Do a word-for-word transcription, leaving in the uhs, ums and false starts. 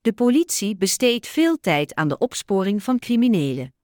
De politie besteedt veel tijd aan de opsporing van criminelen.